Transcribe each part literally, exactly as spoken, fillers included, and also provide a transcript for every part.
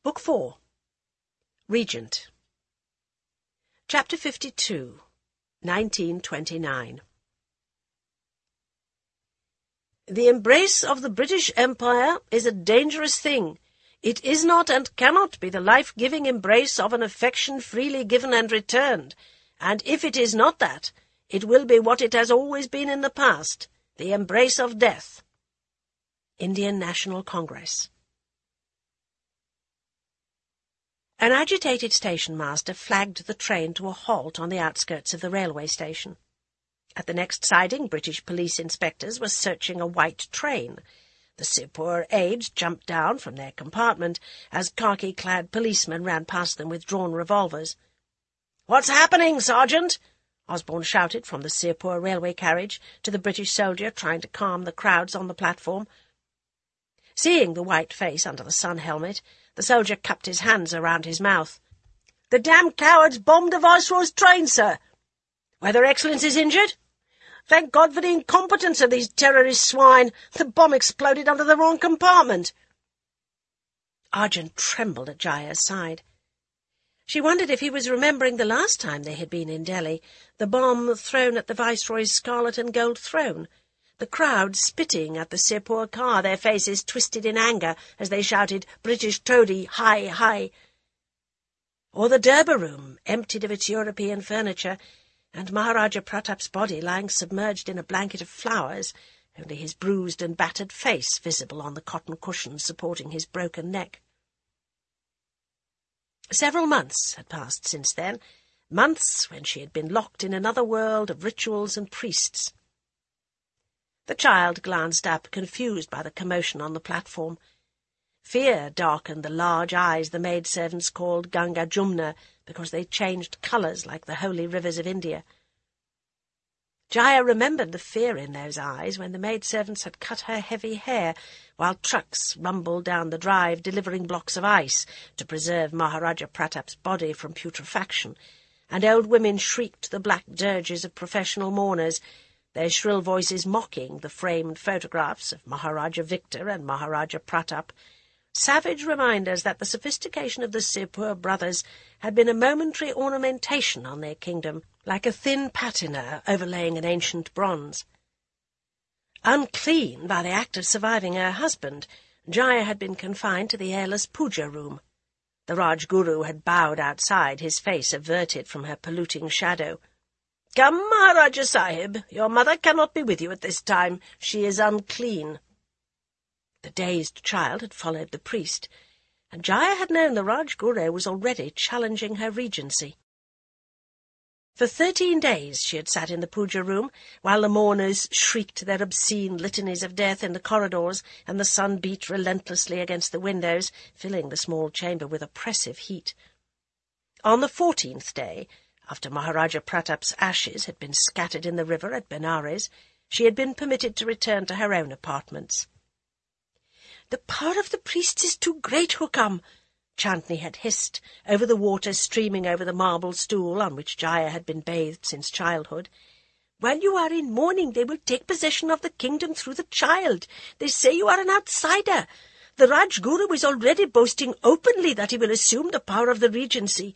Book four. Regent. Chapter fifty-two. nineteen twenty-nine. The embrace of the British Empire is a dangerous thing. It is not and cannot be the life-giving embrace of an affection freely given and returned, and if it is not that, it will be what it has always been in the past, the embrace of death. Indian National Congress. An agitated station-master flagged the train to a halt on the outskirts of the railway station. At the next siding, British police inspectors were searching a white train. The Sirpur aides jumped down from their compartment as khaki-clad policemen ran past them with drawn revolvers. "What's happening, Sergeant?" Osborne shouted from the Sirpur railway carriage to the British soldier trying to calm the crowds on the platform. Seeing the white face under the sun helmet, the soldier cupped his hands around his mouth. "The damned cowards bombed the Viceroy's train, sir." "Whether Excellence is injured?" "Thank God for the incompetence of these terrorist swine. The bomb exploded under the wrong compartment." Arjun trembled at Jaya's side. She wondered if he was remembering the last time they had been in Delhi, the bomb thrown at the Viceroy's scarlet and gold throne, the crowd spitting at the Sirpur car, their faces twisted in anger as they shouted, "British toady, hi, hi!" Or the Durbar room, emptied of its European furniture, and Maharaja Pratap's body lying submerged in a blanket of flowers, only his bruised and battered face visible on the cotton cushions supporting his broken neck. Several months had passed since then, months when she had been locked in another world of rituals and priests. The child glanced up, confused by the commotion on the platform. Fear darkened the large eyes the maidservants called Ganga Jumna, because they changed colours like the holy rivers of India. Jaya remembered the fear in those eyes when the maidservants had cut her heavy hair, while trucks rumbled down the drive delivering blocks of ice to preserve Maharaja Pratap's body from putrefaction, and old women shrieked the black dirges of professional mourners, their shrill voices mocking the framed photographs of Maharaja Victor and Maharaja Pratap, savage reminders that the sophistication of the Sirpur brothers had been a momentary ornamentation on their kingdom, like a thin patina overlaying an ancient bronze. Unclean by the act of surviving her husband, Jaya had been confined to the airless puja room. The Rajguru had bowed outside, his face averted from her polluting shadow. "Come, Maharaja Sahib, your mother cannot be with you at this time. She is unclean." The dazed child had followed the priest, and Jaya had known the Rajguru was already challenging her regency. For thirteen days she had sat in the puja room, while the mourners shrieked their obscene litanies of death in the corridors, and the sun beat relentlessly against the windows, filling the small chamber with oppressive heat. On the fourteenth day, after Maharaja Pratap's ashes had been scattered in the river at Benares, she had been permitted to return to her own apartments. "The power of the priests is too great, Hukam," Chandni had hissed over the water streaming over the marble stool on which Jaya had been bathed since childhood. "While you are in mourning, they will take possession of the kingdom through the child. They say you are an outsider. The Rajguru is already boasting openly that he will assume the power of the regency."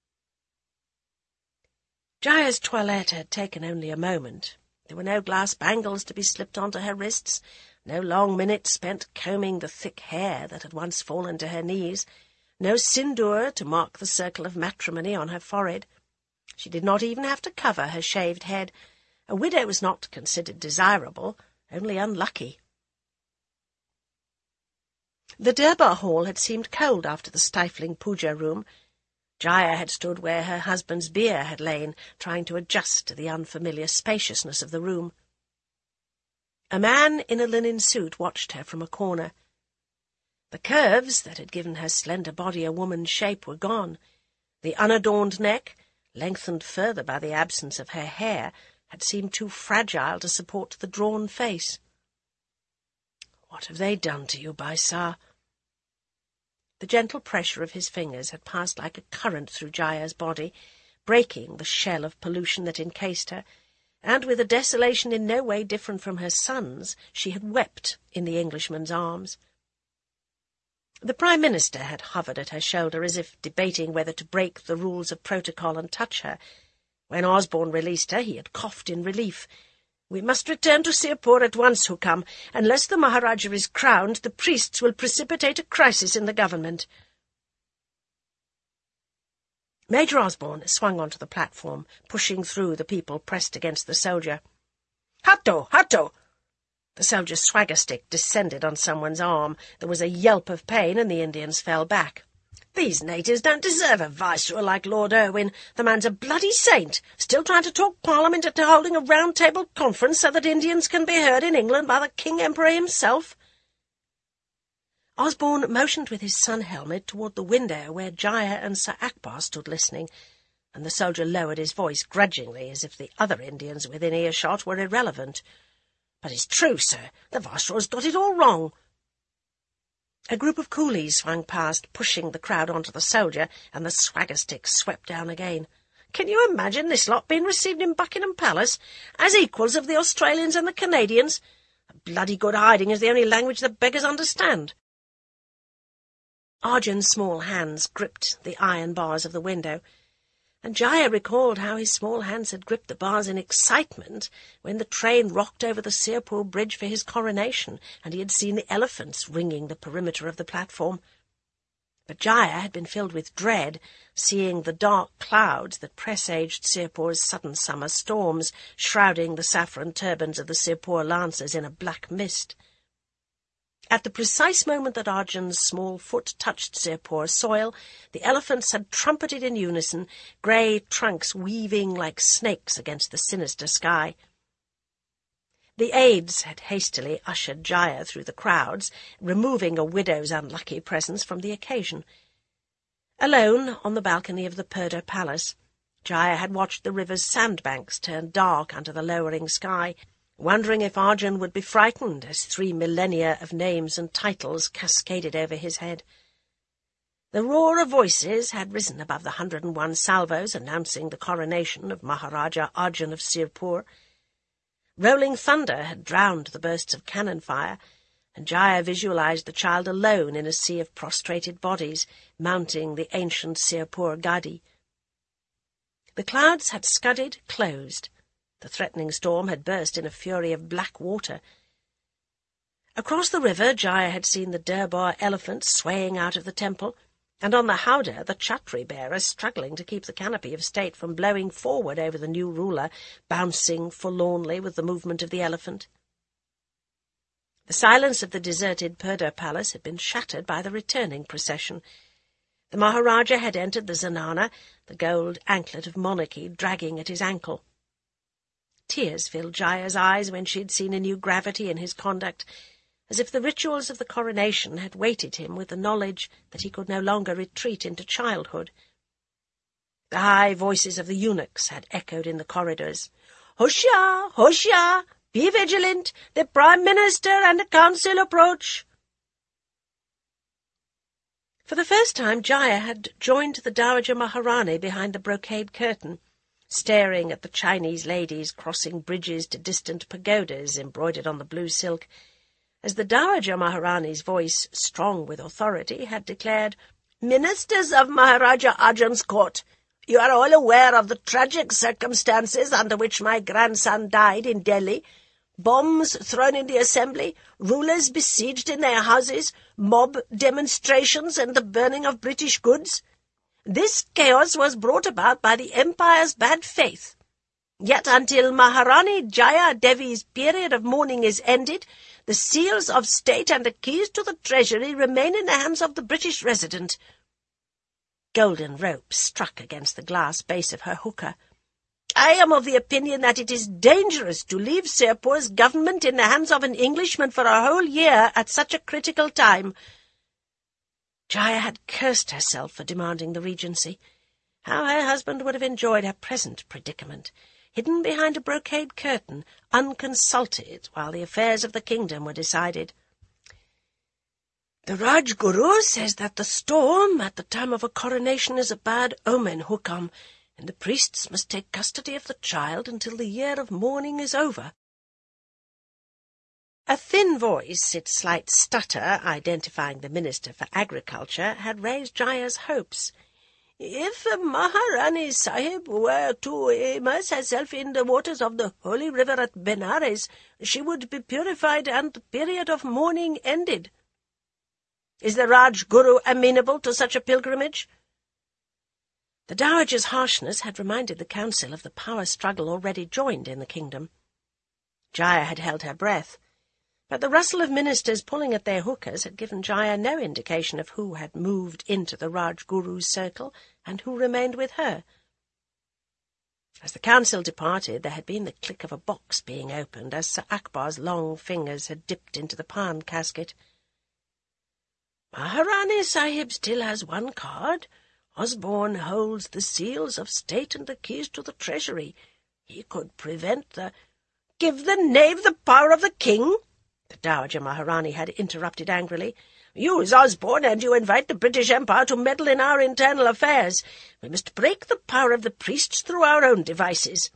Jaya's toilette had taken only a moment. There were no glass bangles to be slipped onto her wrists, no long minutes spent combing the thick hair that had once fallen to her knees, no sindoor to mark the circle of matrimony on her forehead. She did not even have to cover her shaved head. A widow was not considered desirable, only unlucky. The Durbar hall had seemed cold after the stifling puja room. Jaya had stood where her husband's bier had lain, trying to adjust to the unfamiliar spaciousness of the room. A man in a linen suit watched her from a corner. The curves that had given her slender body a woman's shape were gone. The unadorned neck, lengthened further by the absence of her hair, had seemed too fragile to support the drawn face. "What have they done to you, Baisar?" The gentle pressure of his fingers had passed like a current through Jaya's body, breaking the shell of pollution that encased her, and with a desolation in no way different from her son's, she had wept in the Englishman's arms. The Prime Minister had hovered at her shoulder as if debating whether to break the rules of protocol and touch her. When Osborne released her, he had coughed in relief. "We must return to Sirpur at once, Hukam. Unless the Maharaja is crowned, the priests will precipitate a crisis in the government." Major Osborne swung onto the platform, pushing through the people pressed against the soldier. "Hatto! Hatto!" The soldier's swagger stick descended on someone's arm. There was a yelp of pain, and the Indians fell back. "These natives don't deserve a viceroy like Lord Irwin. The man's a bloody saint, still trying to talk Parliament into holding a round-table conference so that Indians can be heard in England by the King Emperor himself." Osborne motioned with his sun helmet toward the window where Jaya and Sir Akbar stood listening, and the soldier lowered his voice grudgingly as if the other Indians within earshot were irrelevant. "But it's true, sir. The Viceroy's got it all wrong." A group of coolies swung past, pushing the crowd onto the soldier, and the swagger stick swept down again. "Can you imagine this lot being received in Buckingham Palace as equals of the Australians and the Canadians? A bloody good hiding is the only language the beggars understand." Arjun's small hands gripped the iron bars of the window, and Jaya recalled how his small hands had gripped the bars in excitement when the train rocked over the Sirpur Bridge for his coronation, and he had seen the elephants ringing the perimeter of the platform. But Jaya had been filled with dread, seeing the dark clouds that presaged Sirpur's sudden summer storms, shrouding the saffron turbans of the Sirpur lancers in a black mist. At the precise moment that Arjun's small foot touched Sirpur soil, the elephants had trumpeted in unison, grey trunks weaving like snakes against the sinister sky. The aides had hastily ushered Jaya through the crowds, removing a widow's unlucky presence from the occasion. Alone on the balcony of the Purdah Palace, Jaya had watched the river's sandbanks turn dark under the lowering sky, wondering if Arjun would be frightened as three millennia of names and titles cascaded over his head. The roar of voices had risen above the hundred and one salvos announcing the coronation of Maharaja Arjun of Sirpur. Rolling thunder had drowned the bursts of cannon fire, and Jaya visualized the child alone in a sea of prostrated bodies, mounting the ancient Sirpur Gadi. The clouds had scudded, closed. The threatening storm had burst in a fury of black water. Across the river, Jaya had seen the Durbar elephants swaying out of the temple, and on the howdah the Chhatri bearers struggling to keep the canopy of state from blowing forward over the new ruler, bouncing forlornly with the movement of the elephant. The silence of the deserted Purdah Palace had been shattered by the returning procession. The Maharaja had entered the zanana, the gold anklet of monarchy dragging at his ankle. Tears filled Jaya's eyes when she had seen a new gravity in his conduct, as if the rituals of the coronation had weighted him with the knowledge that he could no longer retreat into childhood. The high voices of the eunuchs had echoed in the corridors. "Hushya! Hushya! Be vigilant! The Prime Minister and the Council approach!" For the first time Jaya had joined the Dowager Maharani behind the brocade curtain, staring at the Chinese ladies crossing bridges to distant pagodas embroidered on the blue silk, as the Dowager Maharani's voice, strong with authority, had declared, "Ministers of Maharaja Arjun's court, you are all aware of the tragic circumstances under which my grandson died in Delhi. Bombs thrown in the assembly, rulers besieged in their houses, mob demonstrations, and the burning of British goods. This chaos was brought about by the Empire's bad faith. Yet until Maharani Jaya Devi's period of mourning is ended, the seals of state and the keys to the treasury remain in the hands of the British resident." Golden ropes struck against the glass base of her hookah. "I am of the opinion that it is dangerous to leave Sirpur's government in the hands of an Englishman for a whole year at such a critical time." Jaya had cursed herself for demanding the regency. How her husband would have enjoyed her present predicament, hidden behind a brocade curtain, unconsulted, while the affairs of the kingdom were decided. "The Rajguru says that the storm at the time of a coronation is a bad omen, Hukam, and the priests must take custody of the child until the year of mourning is over." A thin voice, its slight stutter identifying the Minister for Agriculture, had raised Jaya's hopes. "If Maharani Sahib were to immerse herself in the waters of the holy river at Benares, she would be purified and the period of mourning ended." "Is the Raj Guru amenable to such a pilgrimage?" The Dowager's harshness had reminded the council of the power struggle already joined in the kingdom. Jaya had held her breath, but the rustle of ministers pulling at their hookahs had given Jaya no indication of who had moved into the Raj Guru's circle and who remained with her. As the council departed, there had been the click of a box being opened as Sir Akbar's long fingers had dipped into the pan casket. "Maharani Sahib still has one card. Osborne holds the seals of state and the keys to the treasury. He could prevent the—" "Give the knave the power of the king?" the Dowager Maharani had interrupted angrily. "Use Osborne, and you invite the British Empire to meddle in our internal affairs. We must break the power of the priests through our own devices."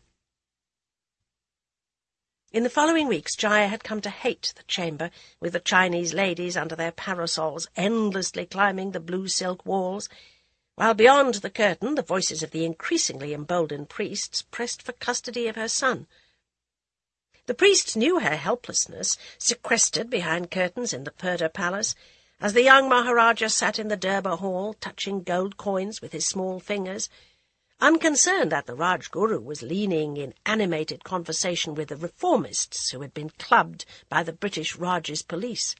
In the following weeks, Jaya had come to hate the chamber, with the Chinese ladies under their parasols endlessly climbing the blue silk walls, while beyond the curtain the voices of the increasingly emboldened priests pressed for custody of her son. The priests knew her helplessness, sequestered behind curtains in the Purdah Palace, as the young Maharaja sat in the Durbar Hall, touching gold coins with his small fingers, unconcerned that the Raj Guru was leaning in animated conversation with the reformists who had been clubbed by the British Raj's police.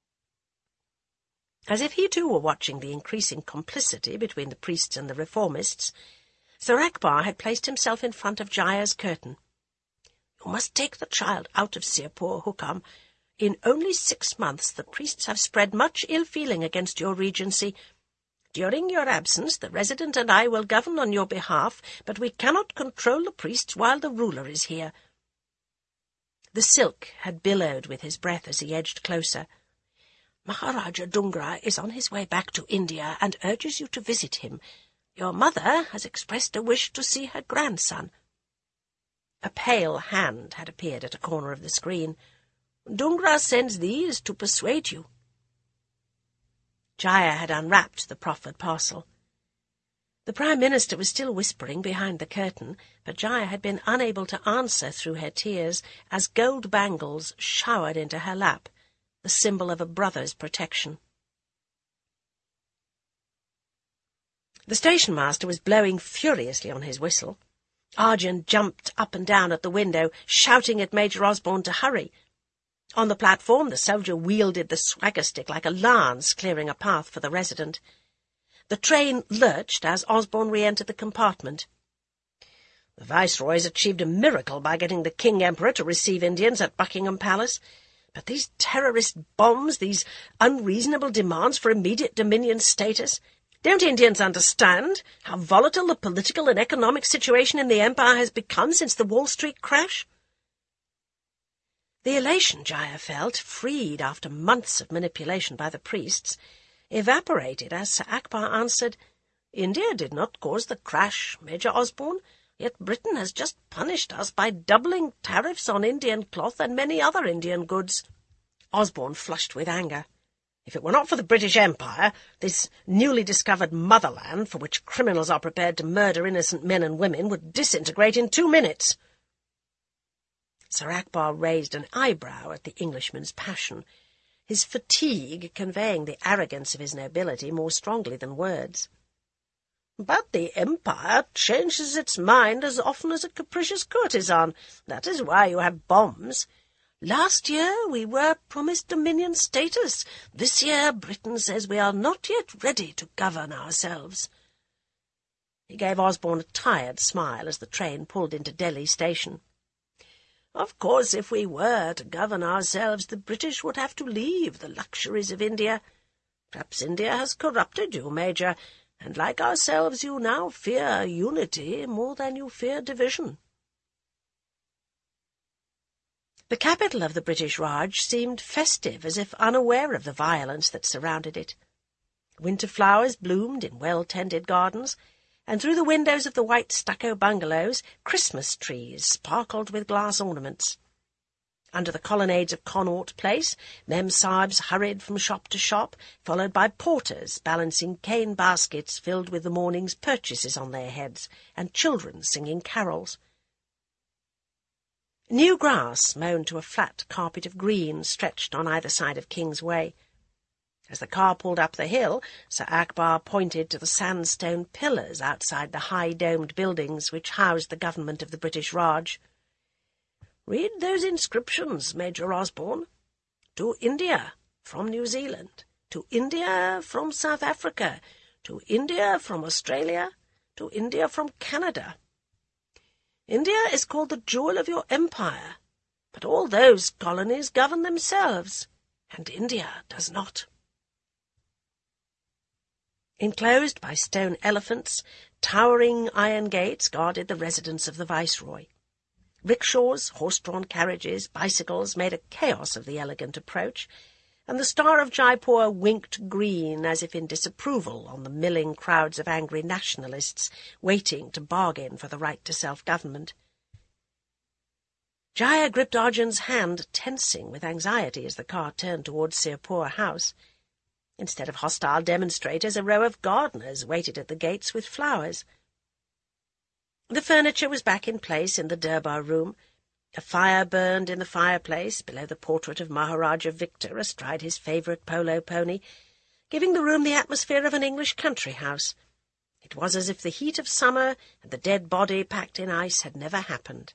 As if he too were watching the increasing complicity between the priests and the reformists, Sir Akbar had placed himself in front of Jaya's curtain. "You must take the child out of Sirpur, Hukam. In only six months the priests have spread much ill-feeling against your regency. During your absence the resident and I will govern on your behalf, but we cannot control the priests while the ruler is here." The silk had billowed with his breath as he edged closer. "Maharaja Dungra is on his way back to India and urges you to visit him. Your mother has expressed a wish to see her grandson." A pale hand had appeared at a corner of the screen. "Dungra sends these to persuade you." Jaya had unwrapped the proffered parcel. The Prime Minister was still whispering behind the curtain, but Jaya had been unable to answer through her tears as gold bangles showered into her lap, the symbol of a brother's protection. The station-master was blowing furiously on his whistle. Arjun jumped up and down at the window, shouting at Major Osborne to hurry. On the platform, the soldier wielded the swagger-stick like a lance, clearing a path for the resident. The train lurched as Osborne re-entered the compartment. "The Viceroy's achieved a miracle by getting the King-Emperor to receive Indians at Buckingham Palace. But these terrorist bombs, these unreasonable demands for immediate Dominion status... Don't Indians understand how volatile the political and economic situation in the Empire has become since the Wall Street crash?" The elation Jaya felt, freed after months of manipulation by the priests, evaporated as Sir Akbar answered, "India did not cause the crash, Major Osborne, yet Britain has just punished us by doubling tariffs on Indian cloth and many other Indian goods." Osborne flushed with anger. If it were not for the British Empire, this newly discovered motherland, for which criminals are prepared to murder innocent men and women, would disintegrate in two minutes. Sir Akbar raised an eyebrow at the Englishman's passion, his fatigue conveying the arrogance of his nobility more strongly than words. "But the Empire changes its mind as often as a capricious courtesan. That is why you have bombs. Last year we were promised Dominion status. This year Britain says we are not yet ready to govern ourselves." He gave Osborne a tired smile as the train pulled into Delhi station. "Of course, if we were to govern ourselves, the British would have to leave the luxuries of India. Perhaps India has corrupted you, Major, and like ourselves you now fear unity more than you fear division." The capital of the British Raj seemed festive, as if unaware of the violence that surrounded it. Winter flowers bloomed in well-tended gardens, and through the windows of the white stucco bungalows Christmas trees sparkled with glass ornaments. Under the colonnades of Connaught Place, Mem-Sahibs hurried from shop to shop, followed by porters balancing cane baskets filled with the morning's purchases on their heads, and children singing carols. New grass, mown to a flat carpet of green, stretched on either side of King's Way. As the car pulled up the hill, Sir Akbar pointed to the sandstone pillars outside the high-domed buildings which housed the government of the British Raj. "Read those inscriptions, Major Osborne. To India from New Zealand, to India from South Africa, to India from Australia, to India from Canada. India is called the jewel of your empire, but all those colonies govern themselves, and India does not." Enclosed by stone elephants, towering iron gates guarded the residence of the Viceroy. Rickshaws, horse-drawn carriages, bicycles made a chaos of the elegant approach, and the Star of Jaipur winked green as if in disapproval on the milling crowds of angry nationalists waiting to bargain for the right to self-government. Jaya gripped Arjun's hand, tensing with anxiety as the car turned towards Sirpur House. Instead of hostile demonstrators, a row of gardeners waited at the gates with flowers. The furniture was back in place in the Durbar room. A fire burned in the fireplace below the portrait of Maharaja Victor astride his favourite polo pony, giving the room the atmosphere of an English country house. It was as if the heat of summer and the dead body packed in ice had never happened.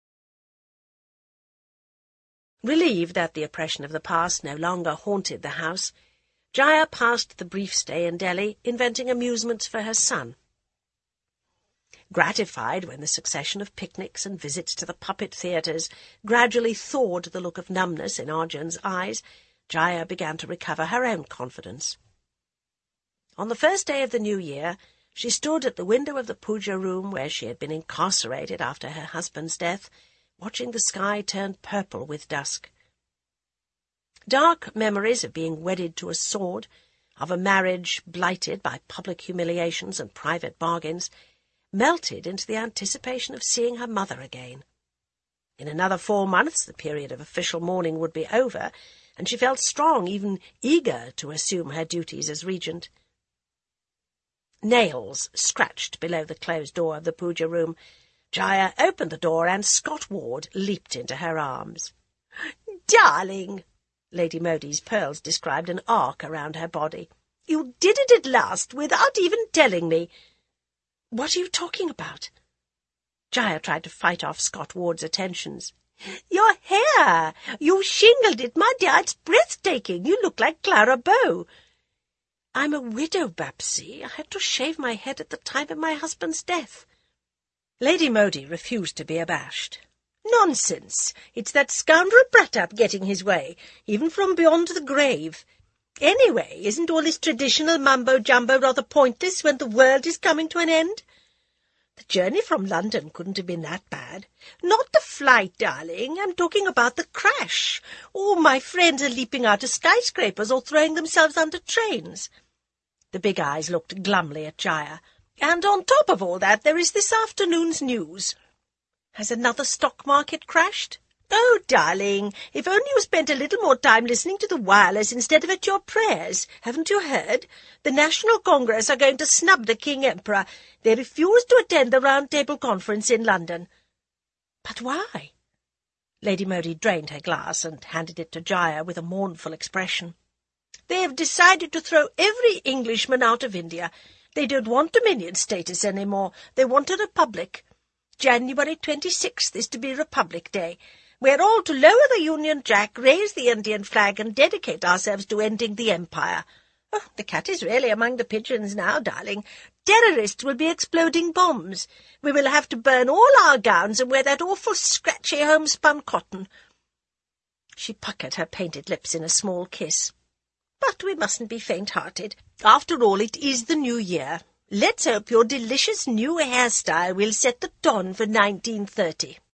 Relieved that the oppression of the past no longer haunted the house, Jaya passed the brief stay in Delhi inventing amusements for her son. Gratified when the succession of picnics and visits to the puppet theatres gradually thawed the look of numbness in Arjun's eyes, Jaya began to recover her own confidence. On the first day of the new year, she stood at the window of the puja room where she had been incarcerated after her husband's death, watching the sky turn purple with dusk. Dark memories of being wedded to a sword, of a marriage blighted by public humiliations and private bargains, melted into the anticipation of seeing her mother again. In another four months the period of official mourning would be over, and she felt strong, even eager, to assume her duties as regent. Nails scratched below the closed door of the puja room. Jaya opened the door, and Scott Ward leaped into her arms. "Darling!" Lady Modi's pearls described an arc around her body. "You did it at last, without even telling me." "What are you talking about?" Jaya tried to fight off Scott Ward's attentions. "Your hair! You shingled it, my dear. It's breathtaking. You look like Clara Bow." "I'm a widow, Babsy. I had to shave my head at the time of my husband's death." Lady Modi refused to be abashed. "Nonsense! It's that scoundrel Pratap getting his way, even from beyond the grave. Anyway, isn't all this traditional mumbo-jumbo rather pointless when the world is coming to an end? The journey from London couldn't have been that bad. Not the flight, darling. I'm talking about the crash. All my friends are leaping out of skyscrapers or throwing themselves under trains." The big eyes looked glumly at Jaya. "And on top of all that, there is this afternoon's news." "Has another stock market crashed?" "Oh, darling, if only you spent a little more time listening to the wireless instead of at your prayers. Haven't you heard? The National Congress are going to snub the King Emperor. They refuse to attend the Round Table Conference in London." "But why?" Lady Modi drained her glass and handed it to Jaya with a mournful expression. "They have decided to throw every Englishman out of India. They don't want Dominion status any more. They want a republic. January twenty-sixth is to be Republic Day. We're all to lower the Union Jack, raise the Indian flag, and dedicate ourselves to ending the Empire. Oh, the cat is really among the pigeons now, darling. Terrorists will be exploding bombs. We will have to burn all our gowns and wear that awful scratchy homespun cotton." She puckered her painted lips in a small kiss. "But we mustn't be faint-hearted. After all, it is the new year. Let's hope your delicious new hairstyle will set the tone for nineteen thirty.